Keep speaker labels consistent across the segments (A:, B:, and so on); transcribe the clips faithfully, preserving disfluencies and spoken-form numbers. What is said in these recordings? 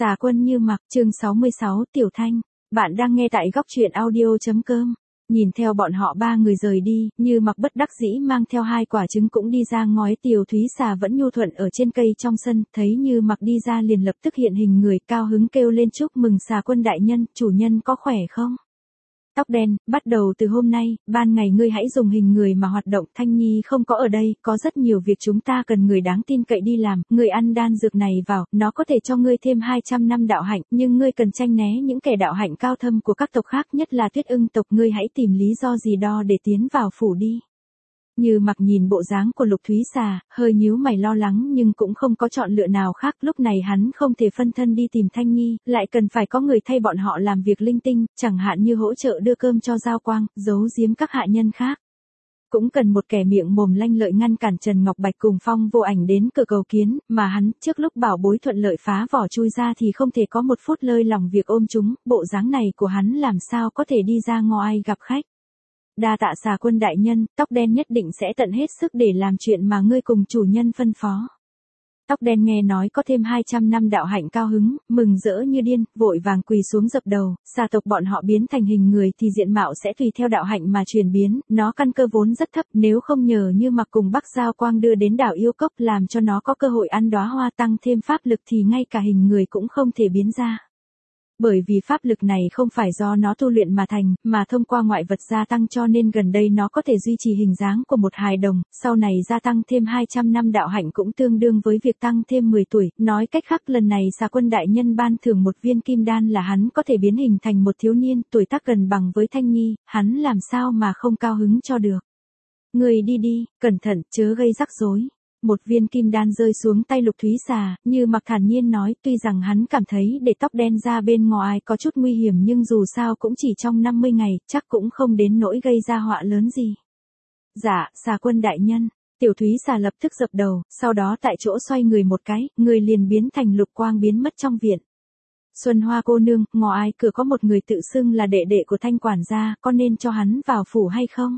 A: Xà Quân Như Mặc, chương sáu mươi sáu, Tiểu Thanh. Bạn đang nghe tại góc truyện audio chấm com. Nhìn theo bọn họ ba người rời đi, Như Mặc bất đắc dĩ mang theo hai quả trứng cũng đi ra ngói. Tiểu Thúy Xà vẫn nhu thuận ở trên cây trong sân, thấy Như Mặc đi ra liền lập tức hiện hình người, cao hứng kêu lên chúc mừng Xà Quân đại nhân, chủ nhân có khỏe không? Tóc đen, bắt đầu từ hôm nay, ban ngày ngươi hãy dùng hình người mà hoạt động. Thanh Nhi không có ở đây, có rất nhiều việc chúng ta cần người đáng tin cậy đi làm. Ngươi ăn đan dược này vào, nó có thể cho ngươi thêm hai trăm năm đạo hạnh, nhưng ngươi cần tranh né những kẻ đạo hạnh cao thâm của các tộc khác, nhất là Tuyết Ưng tộc. Ngươi hãy tìm lý do gì đó để tiến vào phủ đi. Như Mặc nhìn bộ dáng của Lục Thúy Xà, hơi nhíu mày lo lắng nhưng cũng không có chọn lựa nào khác. Lúc này hắn không thể phân thân đi tìm Thanh Nhi, lại cần phải có người thay bọn họ làm việc linh tinh, chẳng hạn như hỗ trợ đưa cơm cho Giao Quang, giấu giếm các hạ nhân khác. Cũng cần một kẻ miệng mồm lanh lợi ngăn cản Trần Ngọc Bạch cùng Phong Vô Ảnh đến cửa cầu kiến, mà hắn, trước lúc bảo bối thuận lợi phá vỏ chui ra thì không thể có một phút lơi lỏng việc ôm chúng. Bộ dáng này của hắn làm sao có thể đi ra ngoài gặp khách. Đa tạ Xà Quân đại nhân, tóc đen nhất định sẽ tận hết sức để làm chuyện mà ngươi cùng chủ nhân phân phó. Tóc đen nghe nói có thêm hai trăm năm đạo hạnh cao hứng, mừng rỡ như điên, vội vàng quỳ xuống dập đầu. Xà tộc bọn họ biến thành hình người thì diện mạo sẽ tùy theo đạo hạnh mà chuyển biến, nó căn cơ vốn rất thấp, nếu không nhờ Như Mặc cùng Bắc Giao Quang đưa đến đảo yêu cốc làm cho nó có cơ hội ăn đóa hoa tăng thêm pháp lực thì ngay cả hình người cũng không thể biến ra. Bởi vì pháp lực này không phải do nó tu luyện mà thành, mà thông qua ngoại vật gia tăng, cho nên gần đây nó có thể duy trì hình dáng của một hài đồng, sau này gia tăng thêm hai trăm năm đạo hạnh cũng tương đương với việc tăng thêm mười tuổi. Nói cách khác, lần này Xà Quân đại nhân ban thưởng một viên kim đan là hắn có thể biến hình thành một thiếu niên, tuổi tác gần bằng với Thanh Nhi, hắn làm sao mà không cao hứng cho được. Người đi đi, cẩn thận, chớ gây rắc rối. Một viên kim đan rơi xuống tay Lục Thúy Xà, Như Mặc thản nhiên nói, tuy rằng hắn cảm thấy để tóc đen ra bên ngoài có chút nguy hiểm nhưng dù sao cũng chỉ trong năm mươi ngày, chắc cũng không đến nỗi gây ra họa lớn gì. Dạ, Xà Quân đại nhân. Tiểu Thúy Xà lập tức dập đầu, sau đó tại chỗ xoay người một cái, người liền biến thành lục quang biến mất trong viện. Xuân Hoa cô nương, ngoài cửa có một người tự xưng là đệ đệ của Thanh quản gia, có nên cho hắn vào phủ hay không?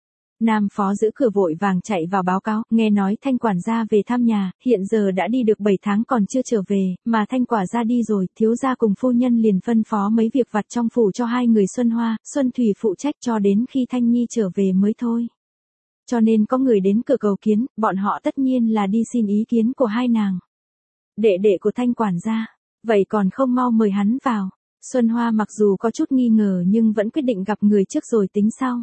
A: Nam phó giữ cửa vội vàng chạy vào báo cáo, nghe nói Thanh quản gia về thăm nhà, hiện giờ đã đi được bảy tháng còn chưa trở về, mà Thanh quả gia đi rồi, thiếu gia cùng phu nhân liền phân phó mấy việc vặt trong phủ cho hai người Xuân Hoa, Xuân Thủy phụ trách cho đến khi Thanh Nhi trở về mới thôi. Cho nên có người đến cửa cầu kiến, bọn họ tất nhiên là đi xin ý kiến của hai nàng. Đệ đệ của Thanh quản gia, vậy còn không mau mời hắn vào. Xuân Hoa mặc dù có chút nghi ngờ nhưng vẫn quyết định gặp người trước rồi tính sau.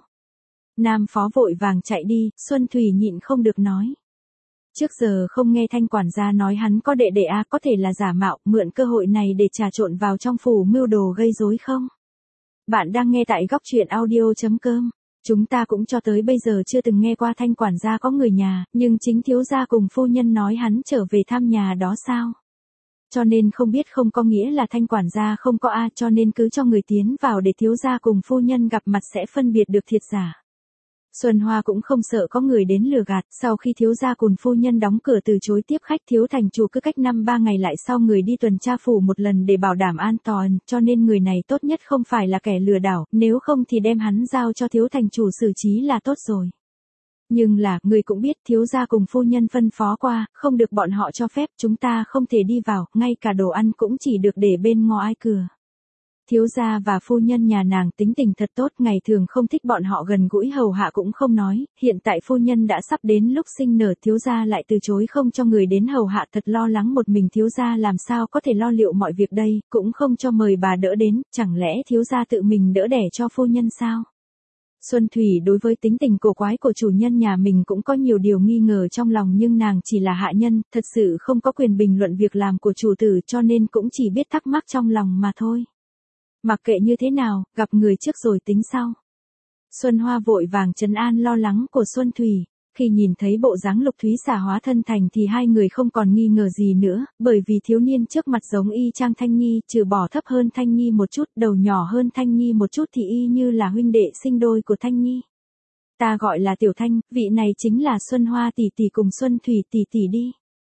A: Nam phó vội vàng chạy đi, Xuân Thủy nhịn không được nói. Trước giờ không nghe Thanh quản gia nói hắn có đệ đệ à, có thể là giả mạo, mượn cơ hội này để trà trộn vào trong phủ mưu đồ gây rối không? Bạn đang nghe tại góc truyện audio chấm com. Chúng ta cũng cho tới bây giờ chưa từng nghe qua Thanh quản gia có người nhà, nhưng chính thiếu gia cùng phu nhân nói hắn trở về thăm nhà đó sao? Cho nên không biết không có nghĩa là Thanh quản gia không có a, cho nên cứ cho người tiến vào để thiếu gia cùng phu nhân gặp mặt sẽ phân biệt được thiệt giả. Xuân Hoa cũng không sợ có người đến lừa gạt, sau khi thiếu gia cùng phu nhân đóng cửa từ chối tiếp khách, thiếu thành chủ cứ cách năm ba ngày lại sau người đi tuần tra phủ một lần để bảo đảm an toàn, cho nên người này tốt nhất không phải là kẻ lừa đảo, nếu không thì đem hắn giao cho thiếu thành chủ xử trí là tốt rồi. Nhưng là, người cũng biết thiếu gia cùng phu nhân phân phó qua, không được bọn họ cho phép, chúng ta không thể đi vào, ngay cả đồ ăn cũng chỉ được để bên ngoài cửa. Thiếu gia và phu nhân nhà nàng tính tình thật tốt, ngày thường không thích bọn họ gần gũi hầu hạ cũng không nói, hiện tại phu nhân đã sắp đến lúc sinh nở, thiếu gia lại từ chối không cho người đến hầu hạ, thật lo lắng một mình thiếu gia làm sao có thể lo liệu mọi việc đây, cũng không cho mời bà đỡ đến, chẳng lẽ thiếu gia tự mình đỡ đẻ cho phu nhân sao? Xuân Thủy đối với tính tình cổ quái của chủ nhân nhà mình cũng có nhiều điều nghi ngờ trong lòng, nhưng nàng chỉ là hạ nhân, thật sự không có quyền bình luận việc làm của chủ tử, cho nên cũng chỉ biết thắc mắc trong lòng mà thôi. Mặc kệ như thế nào, gặp người trước rồi tính sau. Xuân Hoa vội vàng trấn an lo lắng của Xuân Thủy. Khi nhìn thấy bộ dáng Lục Thúy Xà hóa thân thành thì hai người không còn nghi ngờ gì nữa, bởi vì thiếu niên trước mặt giống y chang Thanh Nhi, trừ bỏ thấp hơn Thanh Nhi một chút, đầu nhỏ hơn Thanh Nhi một chút thì y như là huynh đệ sinh đôi của Thanh Nhi. Ta gọi là Tiểu Thanh, vị này chính là Xuân Hoa tỷ tỷ cùng Xuân Thủy tỷ tỷ đi.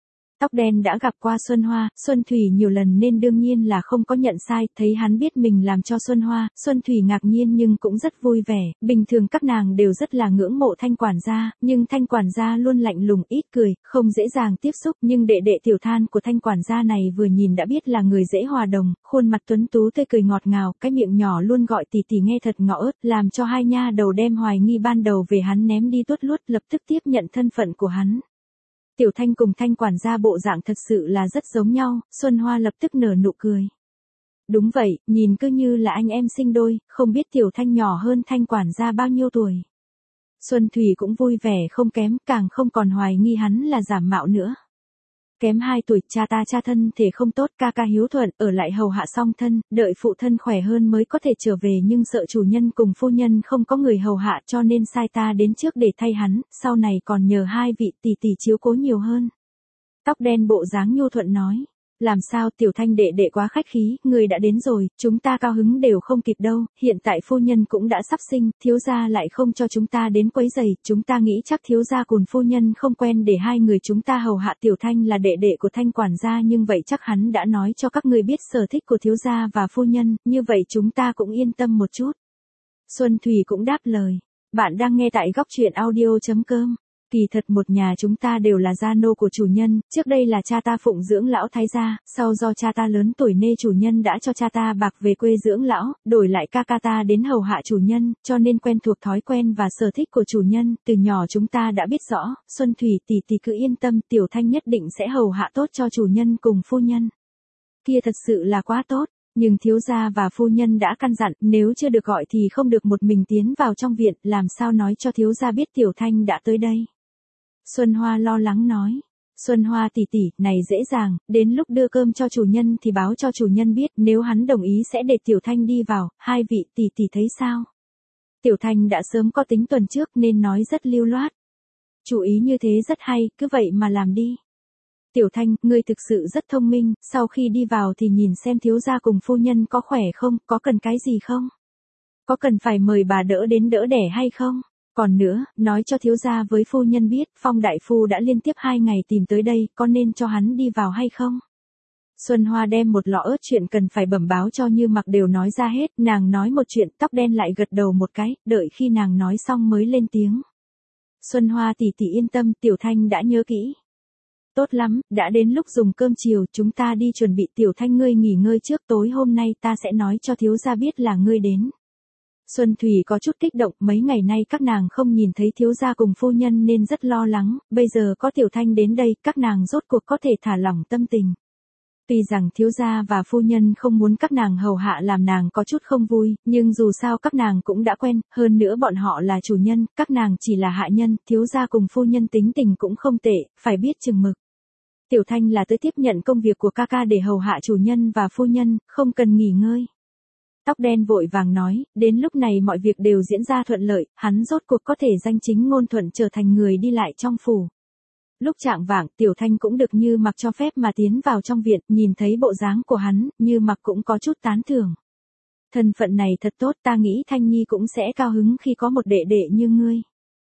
A: tóc đen đã gặp qua Xuân Hoa, Xuân Thủy nhiều lần nên đương nhiên là không có nhận sai, thấy hắn biết mình làm cho Xuân Hoa, Xuân Thủy ngạc nhiên nhưng cũng rất vui vẻ, bình thường các nàng đều rất là ngưỡng mộ Thanh quản gia, nhưng Thanh quản gia luôn lạnh lùng ít cười, không dễ dàng tiếp xúc, nhưng đệ đệ Tiểu Than của Thanh quản gia này vừa nhìn đã biết là người dễ hòa đồng, khuôn mặt tuấn tú tươi cười ngọt ngào, cái miệng nhỏ luôn gọi tỷ tỷ nghe thật ngọt ớt, làm cho hai nha đầu đem hoài nghi ban đầu về hắn ném đi tuốt luốt, lập tức tiếp nhận thân phận của hắn. Tiểu Thanh cùng Thanh quản gia bộ dạng thật sự là rất giống nhau, Xuân Hoa lập tức nở nụ cười. Đúng vậy, nhìn cứ như là anh em sinh đôi, không biết Tiểu Thanh nhỏ hơn Thanh quản gia bao nhiêu tuổi. Xuân Thủy cũng vui vẻ không kém, càng không còn hoài nghi hắn là giả mạo nữa. Kém hai tuổi, cha ta cha thân thể không tốt, ca ca hiếu thuận, ở lại hầu hạ song thân, đợi phụ thân khỏe hơn mới có thể trở về nhưng sợ chủ nhân cùng phu nhân không có người hầu hạ cho nên sai ta đến trước để thay hắn, sau này còn nhờ hai vị tỷ tỷ chiếu cố nhiều hơn. Tóc đen bộ dáng nhu thuận nói. Làm sao Tiểu Thanh đệ đệ quá khách khí, người đã đến rồi, chúng ta cao hứng đều không kịp đâu, hiện tại phu nhân cũng đã sắp sinh, thiếu gia lại không cho chúng ta đến quấy giày, chúng ta nghĩ chắc thiếu gia cùng phu nhân không quen để hai người chúng ta hầu hạ. Tiểu Thanh là đệ đệ của Thanh quản gia nhưng vậy chắc hắn đã nói cho các người biết sở thích của thiếu gia và phu nhân, như vậy chúng ta cũng yên tâm một chút. Xuân Thủy cũng đáp lời, bạn đang nghe tại góc truyện audio chấm com. Kỳ thật một nhà chúng ta đều là gia nô của chủ nhân, trước đây là cha ta phụng dưỡng lão thái gia, sau do cha ta lớn tuổi nên chủ nhân đã cho cha ta bạc về quê dưỡng lão, đổi lại ca ca ta đến hầu hạ chủ nhân, cho nên quen thuộc thói quen và sở thích của chủ nhân, từ nhỏ chúng ta đã biết rõ, Xuân Thủy tỷ tỷ cứ yên tâm, Tiểu Thanh nhất định sẽ hầu hạ tốt cho chủ nhân cùng phu nhân. Kia thật sự là quá tốt. Nhưng thiếu gia và phu nhân đã căn dặn, nếu chưa được gọi thì không được một mình tiến vào trong viện, làm sao nói cho thiếu gia biết Tiểu Thanh đã tới đây. Xuân Hoa lo lắng nói. Xuân Hoa tỷ tỷ, này dễ dàng, đến lúc đưa cơm cho chủ nhân thì báo cho chủ nhân biết, nếu hắn đồng ý sẽ để Tiểu Thanh đi vào, hai vị tỷ tỷ thấy sao? Tiểu Thanh đã sớm có tính tuần trước nên nói rất lưu loát. Chủ ý như thế rất hay, cứ vậy mà làm đi. Tiểu Thanh, ngươi thực sự rất thông minh, sau khi đi vào thì nhìn xem thiếu gia cùng phu nhân có khỏe không, có cần cái gì không? Có cần phải mời bà đỡ đến đỡ đẻ hay không? Còn nữa, nói cho thiếu gia với phu nhân biết, Phong đại phu đã liên tiếp hai ngày tìm tới đây, có nên cho hắn đi vào hay không? Xuân Hoa đem một lọ ớt chuyện cần phải bẩm báo cho Như Mặc đều nói ra hết, nàng nói một chuyện, tóc đen lại gật đầu một cái, đợi khi nàng nói xong mới lên tiếng. Xuân Hoa tỷ tỷ yên tâm, Tiểu Thanh đã nhớ kỹ. Tốt lắm, đã đến lúc dùng cơm chiều, chúng ta đi chuẩn bị. Tiểu Thanh ngươi nghỉ ngơi trước, tối hôm nay ta sẽ nói cho thiếu gia biết là ngươi đến. Xuân Thủy có chút kích động, mấy ngày nay các nàng không nhìn thấy thiếu gia cùng phu nhân nên rất lo lắng, bây giờ có Tiểu Thanh đến đây, các nàng rốt cuộc có thể thả lỏng tâm tình. Tuy rằng thiếu gia và phu nhân không muốn các nàng hầu hạ làm nàng có chút không vui, nhưng dù sao các nàng cũng đã quen, hơn nữa bọn họ là chủ nhân, các nàng chỉ là hạ nhân, thiếu gia cùng phu nhân tính tình cũng không tệ, phải biết chừng mực. Tiểu Thanh là tới tiếp nhận công việc của ca ca để hầu hạ chủ nhân và phu nhân, không cần nghỉ ngơi. Tóc đen vội vàng nói, đến lúc này mọi việc đều diễn ra thuận lợi, hắn rốt cuộc có thể danh chính ngôn thuận trở thành người đi lại trong phủ. Lúc chạng vạng, Tiểu Thanh cũng được Như Mặc cho phép mà tiến vào trong viện, nhìn thấy bộ dáng của hắn, Như Mặc cũng có chút tán thưởng. Thân phận này thật tốt, ta nghĩ Thanh Nhi cũng sẽ cao hứng khi có một đệ đệ như ngươi.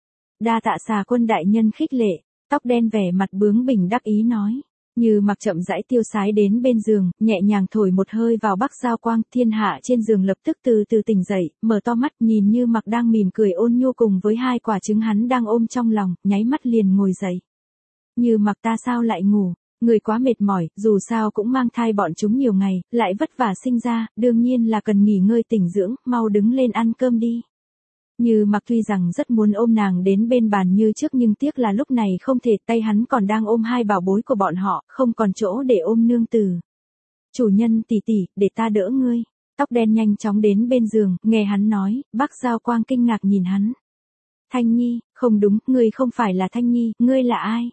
A: Đa tạ Xà Quân đại nhân khích lệ, tóc đen vẻ mặt bướng bỉnh đắc ý nói. Như Mặc chậm rãi tiêu sái đến bên giường, nhẹ nhàng thổi một hơi vào bắc giao quang, thiên hạ trên giường lập tức từ từ tỉnh dậy, mở to mắt nhìn Như Mặc đang mỉm cười ôn nhu cùng với hai quả trứng hắn đang ôm trong lòng, nháy mắt liền ngồi dậy. Như Mặc ta sao lại ngủ, người quá mệt mỏi, dù sao cũng mang thai bọn chúng nhiều ngày, lại vất vả sinh ra, đương nhiên là cần nghỉ ngơi tỉnh dưỡng, mau đứng lên ăn cơm đi. Như Mặc tuy rằng rất muốn ôm nàng đến bên bàn như trước nhưng tiếc là lúc này không thể, tay hắn còn đang ôm hai bảo bối của bọn họ, không còn chỗ để ôm nương tử. Chủ nhân tỷ tỷ, để ta đỡ ngươi. Tóc đen nhanh chóng đến bên giường, nghe hắn nói, Bắc Giao Quang kinh ngạc nhìn hắn. Thanh Nhi, không đúng, ngươi không phải là Thanh Nhi, ngươi là ai?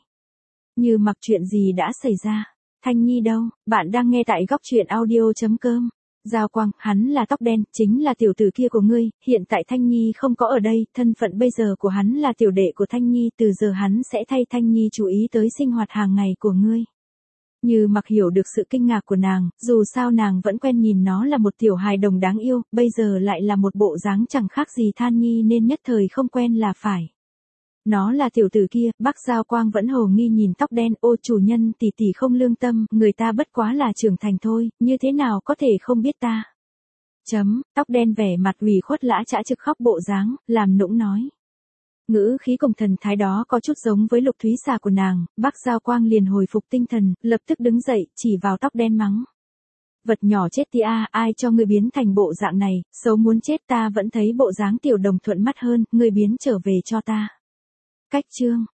A: Như Mặc chuyện gì đã xảy ra? Thanh Nhi đâu? Bạn đang nghe tại góc truyện audio chấm com. Giao Quang, hắn là tóc đen, chính là tiểu tử kia của ngươi, hiện tại Thanh Nhi không có ở đây, thân phận bây giờ của hắn là tiểu đệ của Thanh Nhi, từ giờ hắn sẽ thay Thanh Nhi chú ý tới sinh hoạt hàng ngày của ngươi. Như Mặc hiểu được sự kinh ngạc của nàng, dù sao nàng vẫn quen nhìn nó là một tiểu hài đồng đáng yêu, bây giờ lại là một bộ dáng chẳng khác gì Than Nhi nên nhất thời không quen là phải. Nó là tiểu tử kia, Bắc Giao Quang vẫn hồ nghi nhìn tóc đen, ô chủ nhân tỷ tỷ không lương tâm, người ta bất quá là trưởng thành thôi, như thế nào có thể không biết ta. Chấm, tóc đen vẻ mặt ủy khuất lã chã trực khóc bộ dáng, làm nũng nói. Ngữ khí cùng thần thái đó có chút giống với Lục Thúy Xà của nàng, Bắc Giao Quang liền hồi phục tinh thần, lập tức đứng dậy, chỉ vào tóc đen mắng. Vật nhỏ chết tia, ai cho ngươi biến thành bộ dạng này, xấu muốn chết, ta vẫn thấy bộ dáng tiểu đồng thuận mắt hơn, ngươi biến trở về cho ta. Cách chương.